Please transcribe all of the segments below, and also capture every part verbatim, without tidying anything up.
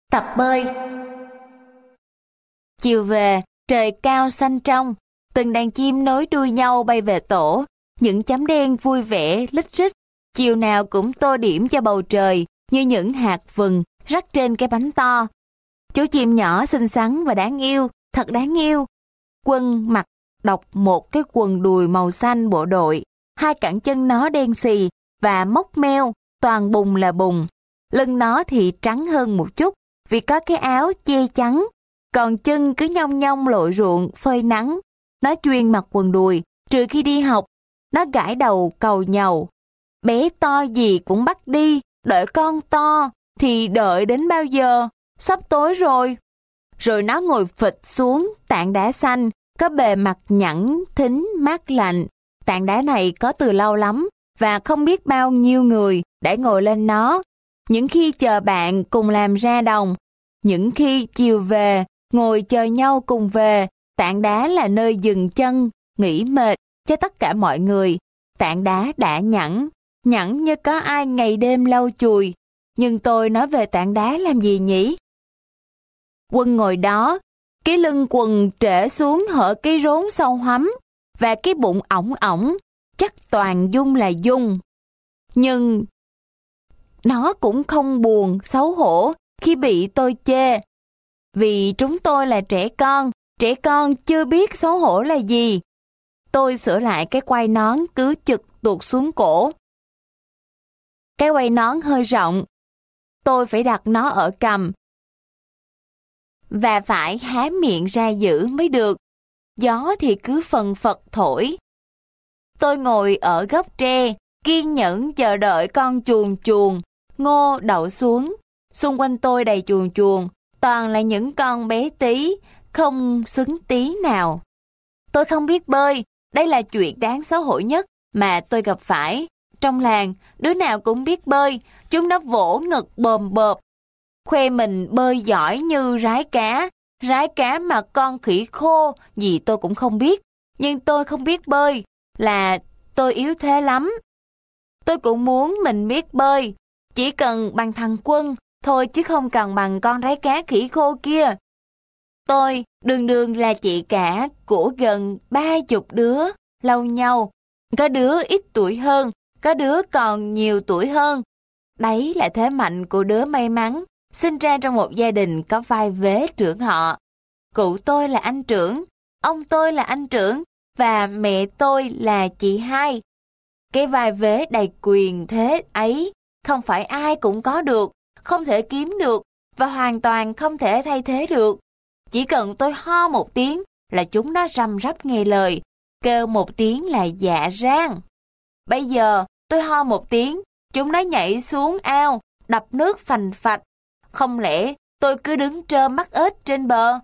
Tập bơi. Chiều về, trời cao xanh trong, từng đàn chim nối đuôi nhau bay về tổ, những chấm đen vui vẻ lít rít, chiều nào cũng tô điểm cho bầu trời như những hạt vừng rắc trên cái bánh to. Chú chim nhỏ xinh xắn và đáng yêu, thật đáng yêu. Quân mặc độc một cái quần đùi màu xanh bộ đội, hai cẳng chân nó đen xì và mốc meo, toàn bùn là bùn. Lưng nó thì trắng hơn một chút vì có cái áo che chắn, còn chân cứ nhông nhông lộ ruộng phơi nắng. Nó chuyên mặc quần đùi, trừ khi đi học. Nó gãi đầu cầu nhàu. Bé to gì cũng bắt đi, đợi con to, thì đợi đến bao giờ? Sắp tối rồi. Rồi nó ngồi phịch xuống tảng đá xanh, có bề mặt nhẵn, thính, mát lạnh. Tảng đá này có từ lâu lắm, và không biết bao nhiêu người đã ngồi lên nó. Những khi chờ bạn cùng làm ra đồng, những khi chiều về, ngồi chờ nhau cùng về, tảng đá là nơi dừng chân, nghỉ mệt cho tất cả mọi người. Tảng đá đã nhẵn, nhẵn như có ai ngày đêm lau chùi. Nhưng tôi nói về tảng đá làm gì nhỉ? Quân ngồi đó, cái lưng quần trễ xuống hở cái rốn sâu hoắm, và cái bụng ỏng ỏng, chắc toàn dung là dung. Nhưng nó cũng không buồn, xấu hổ khi bị tôi chê. Vì chúng tôi là trẻ con, trẻ con chưa biết xấu hổ là gì. Tôi sửa lại cái quai nón cứ chực tuột xuống cổ. Cái quai nón hơi rộng, tôi phải đặt nó ở cằm. Và phải há miệng ra giữ mới được. Gió thì cứ phần phật thổi. Tôi ngồi ở gốc tre, kiên nhẫn chờ đợi con chuồn chuồn, ngô đậu xuống. Xung quanh tôi đầy chuồn chuồn, toàn là những con bé tí, không xứng tí nào. Tôi không biết bơi, đây là chuyện đáng xấu hổ nhất mà tôi gặp phải. Trong làng, đứa nào cũng biết bơi, chúng nó vỗ ngực bồm bộp, khoe mình bơi giỏi như rái cá. Rái cá mà con khỉ khô gì tôi cũng không biết. Nhưng tôi không biết bơi, là tôi yếu thế lắm. Tôi cũng muốn mình biết bơi, chỉ cần bằng thằng Quân thôi chứ không cần bằng con rái cá khỉ khô kia. Tôi đường đường là chị cả của gần ba chục đứa, lâu nhau. Có đứa ít tuổi hơn, có đứa còn nhiều tuổi hơn. Đấy là thế mạnh của đứa may mắn, sinh ra trong một gia đình có vai vế trưởng họ. Cụ tôi là anh trưởng, ông tôi là anh trưởng, và mẹ tôi là chị hai. Cái vai vế đầy quyền thế ấy, không phải ai cũng có được, không thể kiếm được, và hoàn toàn không thể thay thế được. Chỉ cần tôi ho một tiếng là chúng nó răm rắp nghe lời, kêu một tiếng là dạ rang. Bây giờ tôi ho một tiếng, chúng nó nhảy xuống ao, đập nước phành phạch. Không lẽ tôi cứ đứng trơ mắt ếch trên bờ?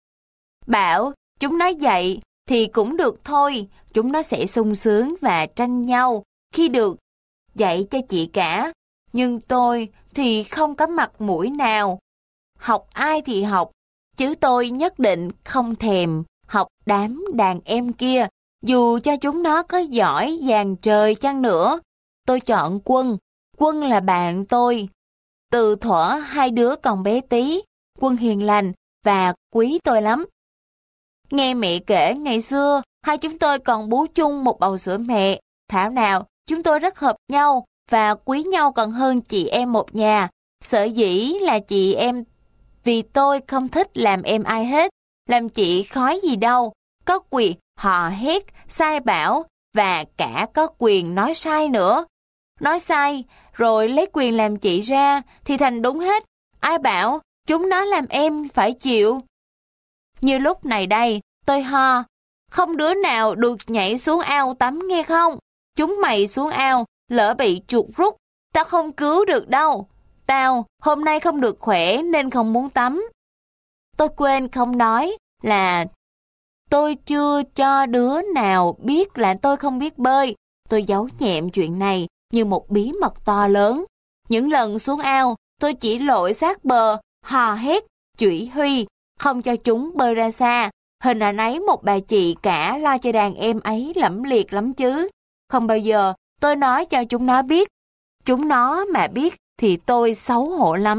Bảo chúng nó dậy thì cũng được thôi, chúng nó sẽ sung sướng và tranh nhau khi được dạy cho chị cả. Nhưng tôi thì không có mặt mũi nào. Học ai thì học, chứ tôi nhất định không thèm học đám đàn em kia, dù cho chúng nó có giỏi dàn trời chăng nữa. Tôi chọn Quân, Quân là bạn tôi. Từ thuở hai đứa còn bé tí, Quân hiền lành và quý tôi lắm. Nghe mẹ kể ngày xưa, hai chúng tôi còn bú chung một bầu sữa mẹ. Thảo nào, chúng tôi rất hợp nhau và quý nhau còn hơn chị em một nhà. Sở dĩ là chị em vì tôi không thích làm em ai hết. Làm chị khói gì đâu, có quyền hò hét, sai bảo và cả có quyền nói sai nữa. Nói sai, rồi lấy quyền làm chị ra thì thành đúng hết. Ai bảo chúng nó làm em phải chịu. Như lúc này đây, tôi ho. Không đứa nào được nhảy xuống ao tắm nghe không? Chúng mày xuống ao, lỡ bị chuột rút, tao không cứu được đâu. Tao hôm nay không được khỏe nên không muốn tắm. Tôi quên không nói là tôi chưa cho đứa nào biết là tôi không biết bơi. Tôi giấu nhẹm chuyện này như một bí mật to lớn. Những lần xuống ao, tôi chỉ lội sát bờ, hò hét, chửi Huy, không cho chúng bơi ra xa. Hình ảnh ấy một bà chị cả lo cho đàn em ấy lẫm liệt lắm chứ. Không bao giờ tôi nói cho chúng nó biết. Chúng nó mà biết thì tôi xấu hổ lắm.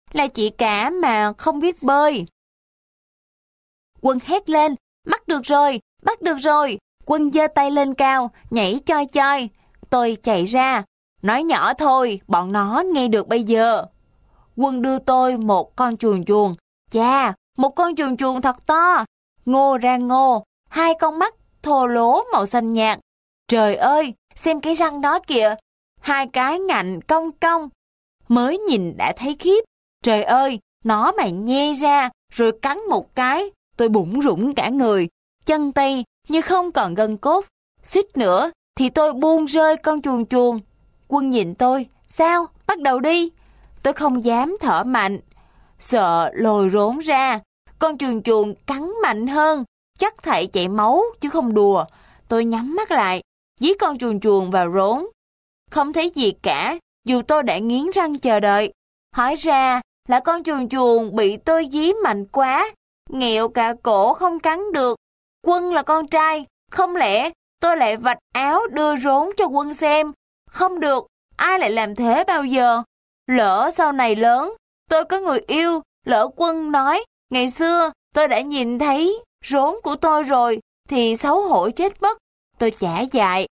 là chị cả mà không biết bơi. Quân hét lên, bắt được rồi, bắt được rồi. Quân giơ tay lên cao, nhảy choi choi. Tôi chạy ra, nói nhỏ thôi, bọn nó nghe được bây giờ. Quân đưa tôi một con chuồn chuồn. Chà, một con chuồn chuồn thật to. Ngô ra ngô, hai con mắt thô lố màu xanh nhạt. Trời ơi, xem cái răng đó kìa, hai cái ngạnh cong cong. Mới nhìn đã thấy khiếp. Trời ơi, nó mà nhe ra, rồi cắn một cái, tôi bủn rủn cả người, chân tay như không còn gân cốt. Suýt nữa thì tôi buông rơi con chuồn chuồn. Quân nhìn tôi, sao, bắt đầu đi. Tôi không dám thở mạnh, sợ lồi rốn ra. Con chuồn chuồn cắn mạnh hơn, chắc thảy chảy máu chứ không đùa. Tôi nhắm mắt lại, dí con chuồn chuồn vào rốn. Không thấy gì cả, dù tôi đã nghiến răng chờ đợi. Hỏi ra là con chuồn chuồn bị tôi dí mạnh quá, nghẹo cả cổ không cắn được. Quân là con trai, không lẽ tôi lại vạch áo đưa rốn cho Quân xem? Không được, ai lại làm thế bao giờ? Lỡ sau này lớn, tôi có người yêu, lỡ Quân nói, ngày xưa tôi đã nhìn thấy rốn của tôi rồi, thì xấu hổ chết mất. Tôi chả dại.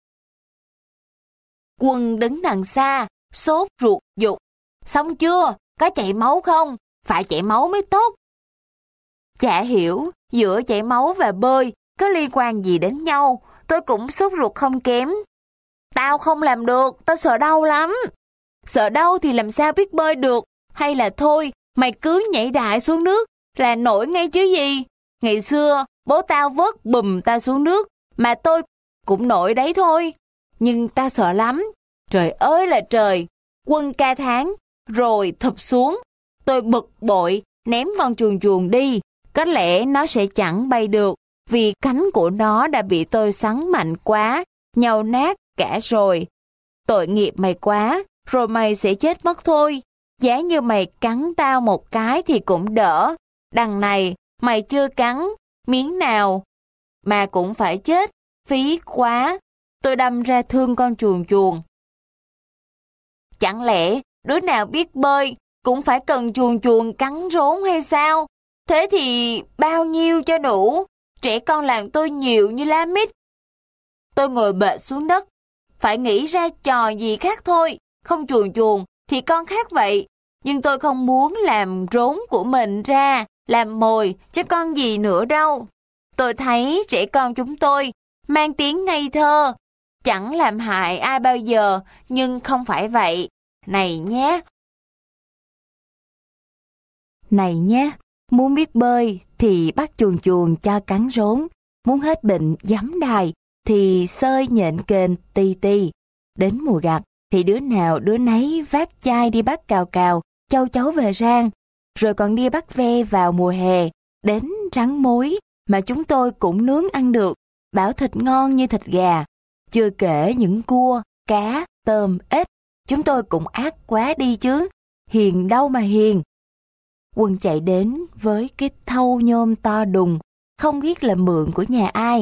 Quân đứng đằng xa, sốt ruột giục. Xong chưa? Có chảy máu không? Phải chảy máu mới tốt. Chả hiểu, giữa chảy máu và bơi có liên quan gì đến nhau. Tôi cũng sốt ruột không kém. Tao không làm được, tao sợ đau lắm. Sợ đau thì làm sao biết bơi được? Hay là thôi, mày cứ nhảy đại xuống nước là nổi ngay chứ gì? Ngày xưa, bố tao vớt bùm tao xuống nước, mà tôi cũng nổi đấy thôi. Nhưng tao sợ lắm. Trời ơi là trời! Quân ca tháng, rồi thụp xuống. Tôi bực bội, ném con chuồn chuồn đi. Có lẽ nó sẽ chẳng bay được, vì cánh của nó đã bị tôi xoắn mạnh quá, nhàu nát cả rồi. Tội nghiệp mày quá, rồi mày sẽ chết mất thôi. Giá như mày cắn tao một cái thì cũng đỡ. Đằng này, mày chưa cắn miếng nào, mà cũng phải chết, phí quá. Tôi đâm ra thương con chuồn chuồn. Chẳng lẽ đứa nào biết bơi cũng phải cần chuồn chuồn cắn rốn hay sao? Thế thì bao nhiêu cho đủ? Trẻ con làng tôi nhiều như lá mít. Tôi ngồi bệt xuống đất, phải nghĩ ra trò gì khác thôi. Không chuồn chuồn thì con khác vậy. Nhưng tôi không muốn làm rốn của mình ra, làm mồi cho con gì nữa đâu. Tôi thấy trẻ con chúng tôi mang tiếng ngây thơ, chẳng làm hại ai bao giờ, nhưng không phải vậy. Này nhé! Này nhé! Muốn biết bơi thì bắt chuồn chuồn cho cắn rốn. Muốn hết bệnh giấm đài thì sơi nhện kền tì tì. Đến mùa gặt thì đứa nào đứa nấy vác chai đi bắt cào cào, châu chấu về rang. Rồi còn đi bắt ve vào mùa hè. Đến rắn mối mà chúng tôi cũng nướng ăn được, bảo thịt ngon như thịt gà. Chưa kể những cua, cá, tôm, ếch. Chúng tôi cũng ác quá đi chứ. Hiền đâu mà hiền. Quân chạy đến với cái thau nhôm to đùng, không biết là mượn của nhà ai.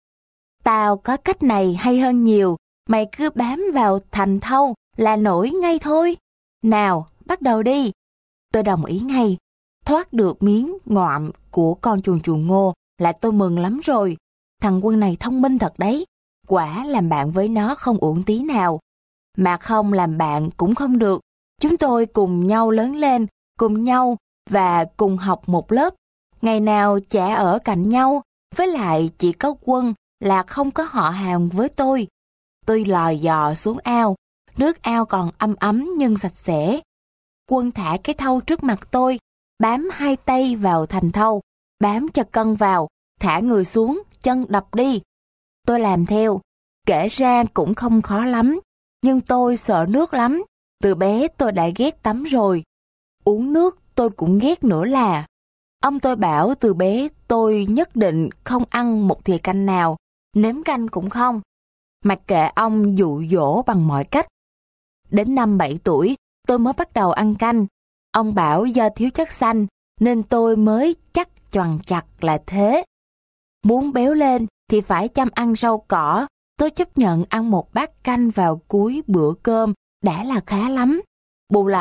Tao có cách này hay hơn nhiều, mày cứ bám vào thành thau là nổi ngay thôi. Nào, bắt đầu đi. Tôi đồng ý ngay. Thoát được miếng ngoạm của con chuồn chuồn ngô là tôi mừng lắm rồi. Thằng Quân này thông minh thật đấy. Quả làm bạn với nó không uổng tí nào. Mà không làm bạn cũng không được. Chúng tôi cùng nhau lớn lên, cùng nhau và cùng học một lớp. Ngày nào chả ở cạnh nhau, với lại chỉ có Quân là không có họ hàng với tôi. Tôi lò dò xuống ao, nước ao còn ấm ấm nhưng sạch sẽ. Quân thả cái thau trước mặt tôi, bám hai tay vào thành thau, bám cho cân vào, thả người xuống, chân đập đi. Tôi làm theo, kể ra cũng không khó lắm, nhưng tôi sợ nước lắm. Từ bé tôi đã ghét tắm rồi. Uống nước tôi cũng ghét nữa là. Ông tôi bảo từ bé tôi nhất định không ăn một thìa canh nào, nếm canh cũng không. Mặc kệ ông dụ dỗ bằng mọi cách. Đến năm bảy tuổi tôi mới bắt đầu ăn canh. Ông bảo do thiếu chất xanh nên tôi mới chắc choàng chặt là thế. Muốn béo lên thì phải chăm ăn rau cỏ. Tôi chấp nhận ăn một bát canh vào cuối bữa cơm đã là khá lắm. Bù lại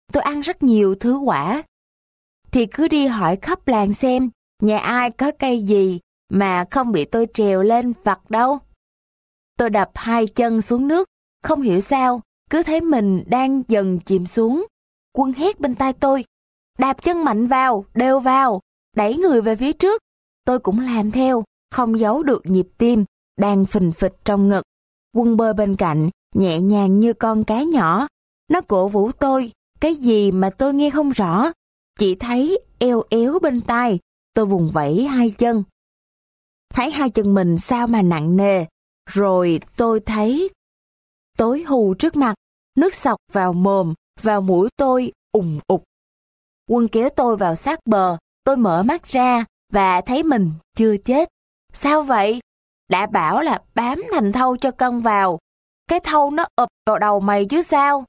tôi ăn rất nhiều thứ quả. Thì cứ đi hỏi khắp làng xem, nhà ai có cây gì mà không bị tôi trèo lên vặt đâu. Tôi đập hai chân xuống nước, không hiểu sao, cứ thấy mình đang dần chìm xuống. Quân hét bên tai tôi, đạp chân mạnh vào, đều vào, đẩy người về phía trước. Tôi cũng làm theo, không giấu được nhịp tim, đang phình phịch trong ngực. Quân bơi bên cạnh, nhẹ nhàng như con cá nhỏ. Nó cổ vũ tôi, cái gì mà tôi nghe không rõ, chỉ thấy eo éo bên tai. Tôi vùng vẫy hai chân. Thấy hai chân mình sao mà nặng nề, rồi tôi thấy tối hù trước mặt, nước sộc vào mồm, vào mũi tôi ùng ục. Quân kéo tôi vào sát bờ, tôi mở mắt ra và thấy mình chưa chết. Sao vậy? Đã bảo là bám thành thau cho cân vào, cái thau nó ụp vào đầu mày chứ sao?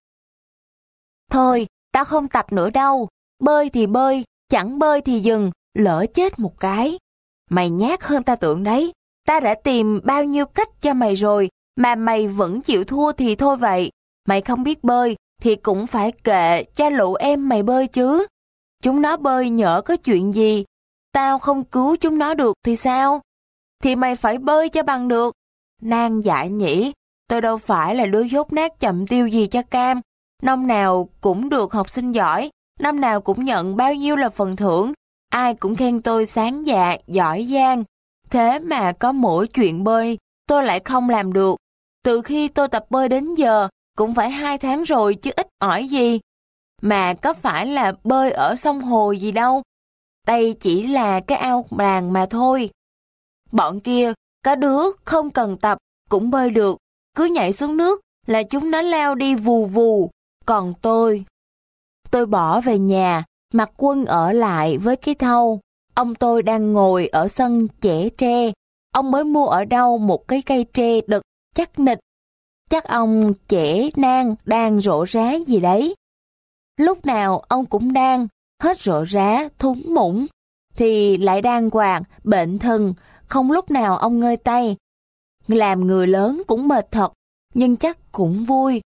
Thôi, tao không tập nữa đâu, bơi thì bơi, chẳng bơi thì dừng, lỡ chết một cái. Mày nhát hơn ta tưởng đấy, ta đã tìm bao nhiêu cách cho mày rồi, mà mày vẫn chịu thua thì thôi vậy. Mày không biết bơi thì cũng phải kệ cho lũ em mày bơi chứ. Chúng nó bơi nhỡ có chuyện gì, tao không cứu chúng nó được thì sao? Thì mày phải bơi cho bằng được. Nan giải nhỉ, tôi đâu phải là đứa dốt nát chậm tiêu gì cho cam. Năm nào cũng được học sinh giỏi, năm nào cũng nhận bao nhiêu là phần thưởng. Ai cũng khen tôi sáng dạ, giỏi giang. Thế mà có mỗi chuyện bơi, tôi lại không làm được. Từ khi tôi tập bơi đến giờ, cũng phải hai tháng rồi chứ ít ỏi gì. Mà có phải là bơi ở sông hồ gì đâu. Đây chỉ là cái ao làng mà thôi. Bọn kia, có đứa không cần tập, cũng bơi được. Cứ nhảy xuống nước là chúng nó lao đi vù vù. Còn tôi... Tôi bỏ về nhà, mặc Quân ở lại với cái thau. Ông tôi đang ngồi ở sân chẻ tre. Ông mới mua ở đâu một cái cây tre đực chắc nịch. Chắc ông chẻ nang đang rổ rá gì đấy. Lúc nào ông cũng đang hết rổ rá, thúng mũng, thì lại đang quạt, bệnh thần, không lúc nào ông ngơi tay. Làm người lớn cũng mệt thật, nhưng chắc cũng vui.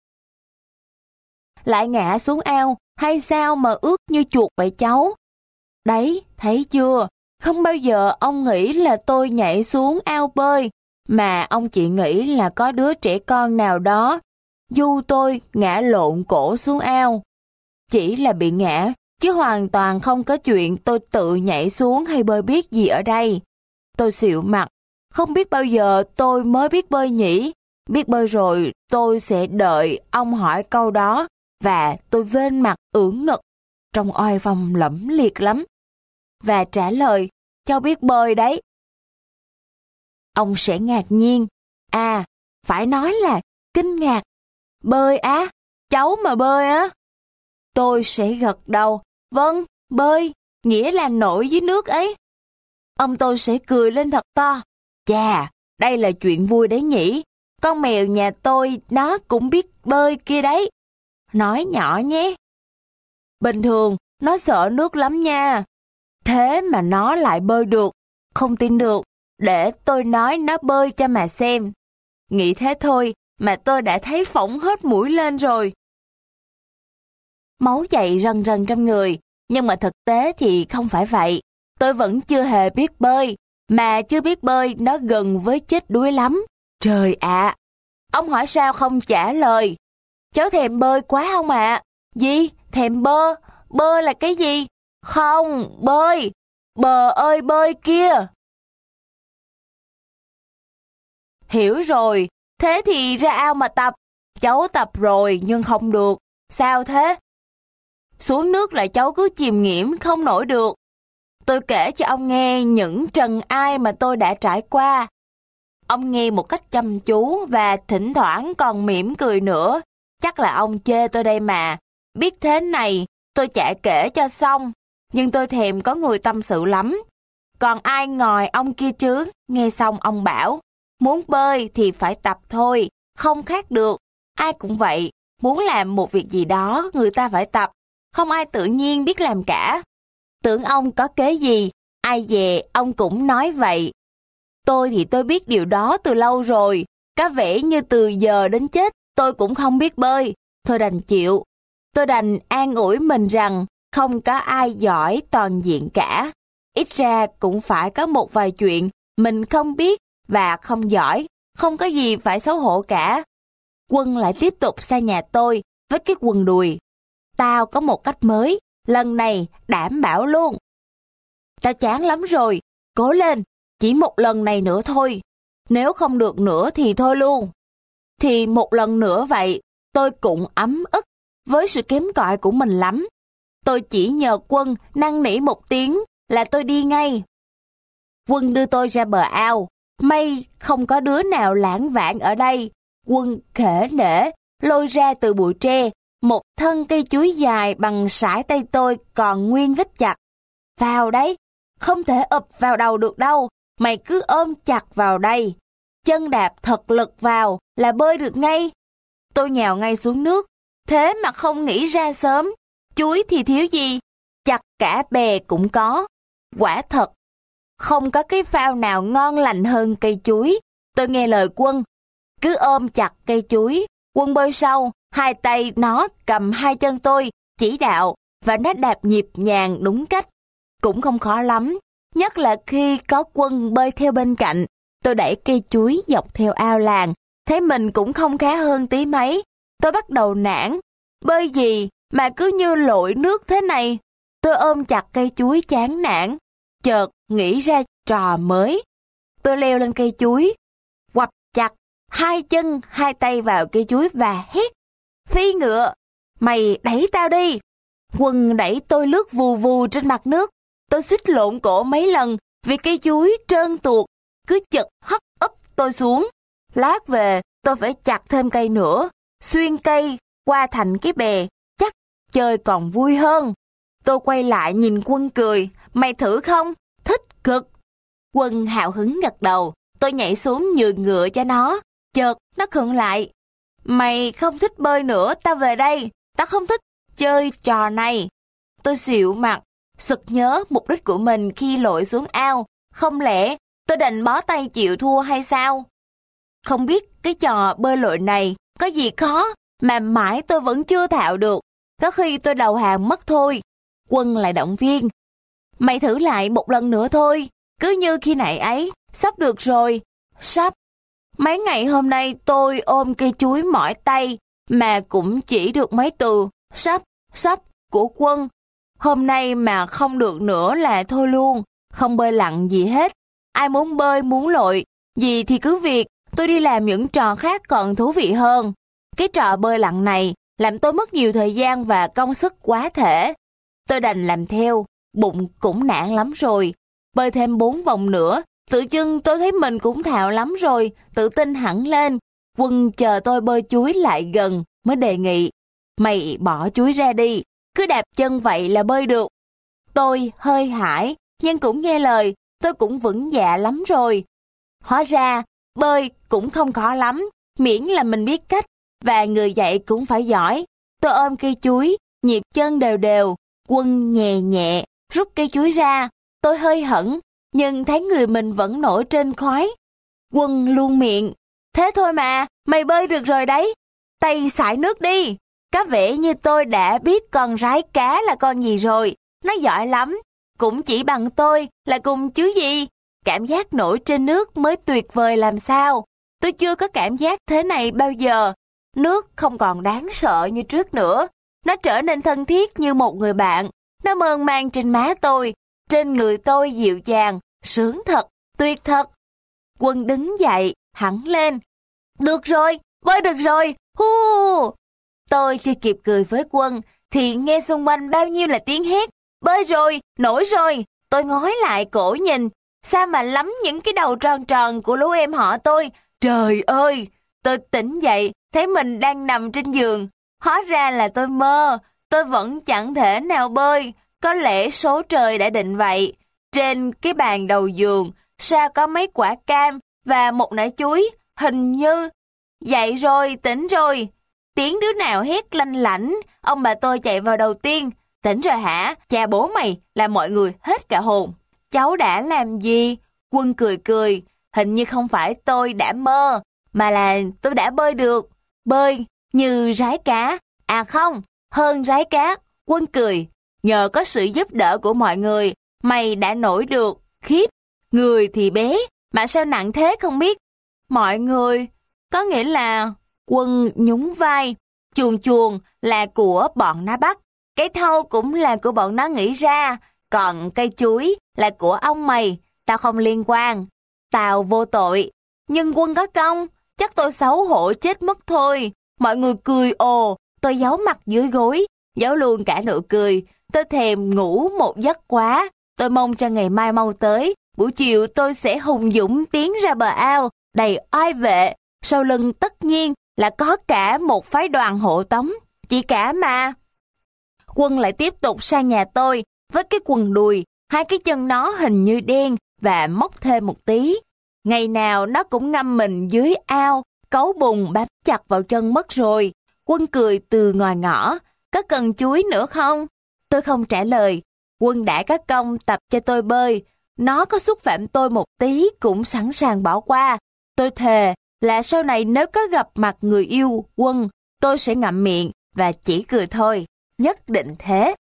Lại ngã xuống ao, hay sao mà ướt như chuột vậy cháu? Đấy, thấy chưa? Không bao giờ ông nghĩ là tôi nhảy xuống ao bơi, mà ông chỉ nghĩ là có đứa trẻ con nào đó du tôi ngã lộn cổ xuống ao. Chỉ là bị ngã, chứ hoàn toàn không có chuyện tôi tự nhảy xuống hay bơi biết gì ở đây. Tôi xịu mặt, không biết bao giờ tôi mới biết bơi nhỉ. Biết bơi rồi tôi sẽ đợi ông hỏi câu đó, và tôi vênh mặt ưỡn ngực, trông oai phong lẫm liệt lắm. Và trả lời, cháu biết bơi đấy. Ông sẽ ngạc nhiên, à, phải nói là kinh ngạc. Bơi á, cháu mà bơi á. Tôi sẽ gật đầu, vâng, bơi, nghĩa là nổi dưới nước ấy. Ông tôi sẽ cười lên thật to, chà, đây là chuyện vui đấy nhỉ, con mèo nhà tôi nó cũng biết bơi kia đấy. Nói nhỏ nhé. Bình thường, nó sợ nước lắm nha. Thế mà nó lại bơi được, không tin được, để tôi nói nó bơi cho mà xem. Nghĩ thế thôi mà tôi đã thấy phỏng hết mũi lên rồi. Máu chạy rần rần trong người, nhưng mà thực tế thì không phải vậy. Tôi vẫn chưa hề biết bơi, mà chưa biết bơi nó gần với chết đuối lắm. Trời ạ! Ông hỏi sao không trả lời? Cháu thèm bơi quá không ạ? À? Gì? Thèm bơ? Bơ là cái gì? Không, bơi! Bờ ơi bơi kia! Hiểu rồi, thế thì ra ao mà tập. Cháu tập rồi nhưng không được. Sao thế? Xuống nước là cháu cứ chìm nghiễm không nổi được. Tôi kể cho ông nghe những trần ai mà tôi đã trải qua. Ông nghe một cách chăm chú và thỉnh thoảng còn mỉm cười nữa. Chắc là ông chê tôi đây mà. Biết thế này, tôi chả kể cho xong. Nhưng tôi thèm có người tâm sự lắm. Còn ai ngồi ông kia chứ? Nghe xong ông bảo, muốn bơi thì phải tập thôi, không khác được. Ai cũng vậy, muốn làm một việc gì đó người ta phải tập. Không ai tự nhiên biết làm cả. Tưởng ông có kế gì, ai dè ông cũng nói vậy. Tôi thì tôi biết điều đó từ lâu rồi. Có vẻ như từ giờ đến chết tôi cũng không biết bơi. Thôi đành chịu. Tôi đành an ủi mình rằng không có ai giỏi toàn diện cả. Ít ra cũng phải có một vài chuyện mình không biết và không giỏi, không có gì phải xấu hổ cả. Quân lại tiếp tục xa nhà tôi với cái quần đùi. Tao có một cách mới, lần này đảm bảo luôn. Tao chán lắm rồi, cố lên, chỉ một lần này nữa thôi. Nếu không được nữa thì thôi luôn. Thì một lần nữa vậy, tôi cũng ấm ức với sự kém cỏi của mình lắm. Tôi chỉ nhờ Quân năn nỉ một tiếng là tôi đi ngay. Quân đưa tôi ra bờ ao. May không có đứa nào lãng vãng ở đây. Quân khể nể lôi ra từ bụi tre một thân cây chuối dài bằng sải tay tôi còn nguyên vết chặt. Vào đấy, không thể ụp vào đầu được đâu, mày cứ ôm chặt vào đây. Chân đạp thật lực vào là bơi được ngay. Tôi nhào ngay xuống nước, thế mà không nghĩ ra sớm. Chuối thì thiếu gì, chặt cả bè cũng có. Quả thật, không có cái phao nào ngon lành hơn cây chuối. Tôi nghe lời Quân, cứ ôm chặt cây chuối. Quân bơi sau, hai tay nó cầm hai chân tôi, chỉ đạo, và nó đạp nhịp nhàng đúng cách. Cũng không khó lắm, nhất là khi có Quân bơi theo bên cạnh. Tôi đẩy cây chuối dọc theo ao làng, thấy mình cũng không khá hơn tí mấy. Tôi bắt đầu nản, bơi gì mà cứ như lội nước thế này. Tôi ôm chặt cây chuối chán nản, chợt nghĩ ra trò mới. Tôi leo lên cây chuối, quặp chặt hai chân hai tay vào cây chuối và hét: Phi ngựa, mày đẩy tao đi. Quân đẩy tôi lướt vù vù trên mặt nước. Tôi suýt lộn cổ mấy lần vì cây chuối trơn tuột cứ chật hất úp tôi xuống. Lát về tôi phải chặt thêm cây nữa, xuyên cây qua thành cái bè, chắc chơi còn vui hơn. Tôi quay lại nhìn Quân cười, mày thử không? Thích cực. Quân hào hứng gật đầu. Tôi nhảy xuống nhường ngựa cho nó. Chợt nó khựng lại. Mày không thích bơi nữa, tao về đây. Tao không thích chơi trò này. Tôi xịu mặt, sực nhớ mục đích của mình khi lội xuống ao. Không lẽ tôi đành bó tay chịu thua hay sao? Không biết cái trò bơi lội này có gì khó mà mãi tôi vẫn chưa thạo được. Có khi tôi đầu hàng mất thôi. Quân lại động viên. Mày thử lại một lần nữa thôi. Cứ như khi nãy ấy, sắp được rồi. Sắp. Mấy ngày hôm nay tôi ôm cây chuối mỏi tay mà cũng chỉ được mấy từ sắp, sắp của Quân. Hôm nay mà không được nữa là thôi luôn, không bơi lặn gì hết. Ai muốn bơi muốn lội gì thì cứ việc, tôi đi làm những trò khác còn thú vị hơn. Cái trò bơi lặn này làm tôi mất nhiều thời gian và công sức quá thể. Tôi đành làm theo, bụng cũng nản lắm rồi. Bơi thêm bốn vòng nữa, tự dưng tôi thấy mình cũng thạo lắm rồi, tự tin hẳn lên. Quân chờ tôi bơi chuối lại gần mới đề nghị. Mày bỏ chuối ra đi, cứ đạp chân vậy là bơi được. Tôi hơi hãi, nhưng cũng nghe lời, tôi cũng vững dạ lắm rồi. Hóa ra, bơi cũng không khó lắm, miễn là mình biết cách, và người dạy cũng phải giỏi. Tôi ôm cây chuối, nhịp chân đều đều, Quân nhẹ nhẹ, rút cây chuối ra. Tôi hơi hẫng, nhưng thấy người mình vẫn nổi trên khói. Quân luôn miệng, thế thôi mà, mày bơi được rồi đấy. Tay xải nước đi. Có vẻ như tôi đã biết con rái cá là con gì rồi. Nó giỏi lắm, cũng chỉ bằng tôi là cùng chứ gì. Cảm giác nổi trên nước mới tuyệt vời làm sao. Tôi chưa có cảm giác thế này bao giờ. Nước không còn đáng sợ như trước nữa. Nó trở nên thân thiết như một người bạn. Nó mơn man trên má tôi, trên người tôi dịu dàng, sướng thật, tuyệt thật. Quân đứng dậy, hẳn lên. Được rồi, bơi được rồi, hu! Tôi chưa kịp cười với Quân, thì nghe xung quanh bao nhiêu là tiếng hét. Bơi rồi, nổi rồi. Tôi ngói lại cổ nhìn, sao mà lắm những cái đầu tròn tròn của lũ em họ tôi. Trời ơi! Tôi tỉnh dậy, thấy mình đang nằm trên giường. Hóa ra là tôi mơ, tôi vẫn chẳng thể nào bơi. Có lẽ số trời đã định vậy. Trên cái bàn đầu giường, sao có mấy quả cam và một nải chuối, hình như. Dậy rồi, tỉnh rồi. Tiếng đứa nào hét lanh lảnh, ông bà tôi chạy vào đầu tiên. Tỉnh rồi hả? Cha bố mày, là mọi người hết cả hồn. Cháu đã làm gì? Quân cười cười, hình như không phải tôi đã mơ, mà là tôi đã bơi được. Bơi như rái cá. À không, hơn rái cát. Quân cười, nhờ có sự giúp đỡ của mọi người, mày đã nổi được. Khiếp, người thì bé, mà sao nặng thế không biết. Mọi người, có nghĩa là... Quân nhún vai. Chuồn chuồn là của bọn nó bắt, cái thau cũng là của bọn nó nghĩ ra, còn cây chuối là của ông mày, tao không liên quan. Tao vô tội, nhưng Quân có công, chắc tôi xấu hổ chết mất thôi. Mọi người cười ồ, tôi giấu mặt dưới gối, giấu luôn cả nụ cười. Tôi thèm ngủ một giấc quá, tôi mong cho ngày mai mau tới. Buổi chiều tôi sẽ hùng dũng tiến ra bờ ao, đầy oai vệ. Sau lưng tất nhiên là có cả một phái đoàn hộ tống, chị cả mà. Quân lại tiếp tục sang nhà tôi với cái quần đùi, hai cái chân nó hình như đen và móc thêm một tí. Ngày nào nó cũng ngâm mình dưới ao, cấu bùn bám chặt vào chân mất rồi. Quân cười từ ngoài ngõ, có cần chuối nữa không? Tôi không trả lời. Quân đã có công tập cho tôi bơi, nó có xúc phạm tôi một tí cũng sẵn sàng bỏ qua. Tôi thề là sau này nếu có gặp mặt người yêu Quân, tôi sẽ ngậm miệng và chỉ cười thôi, nhất định thế.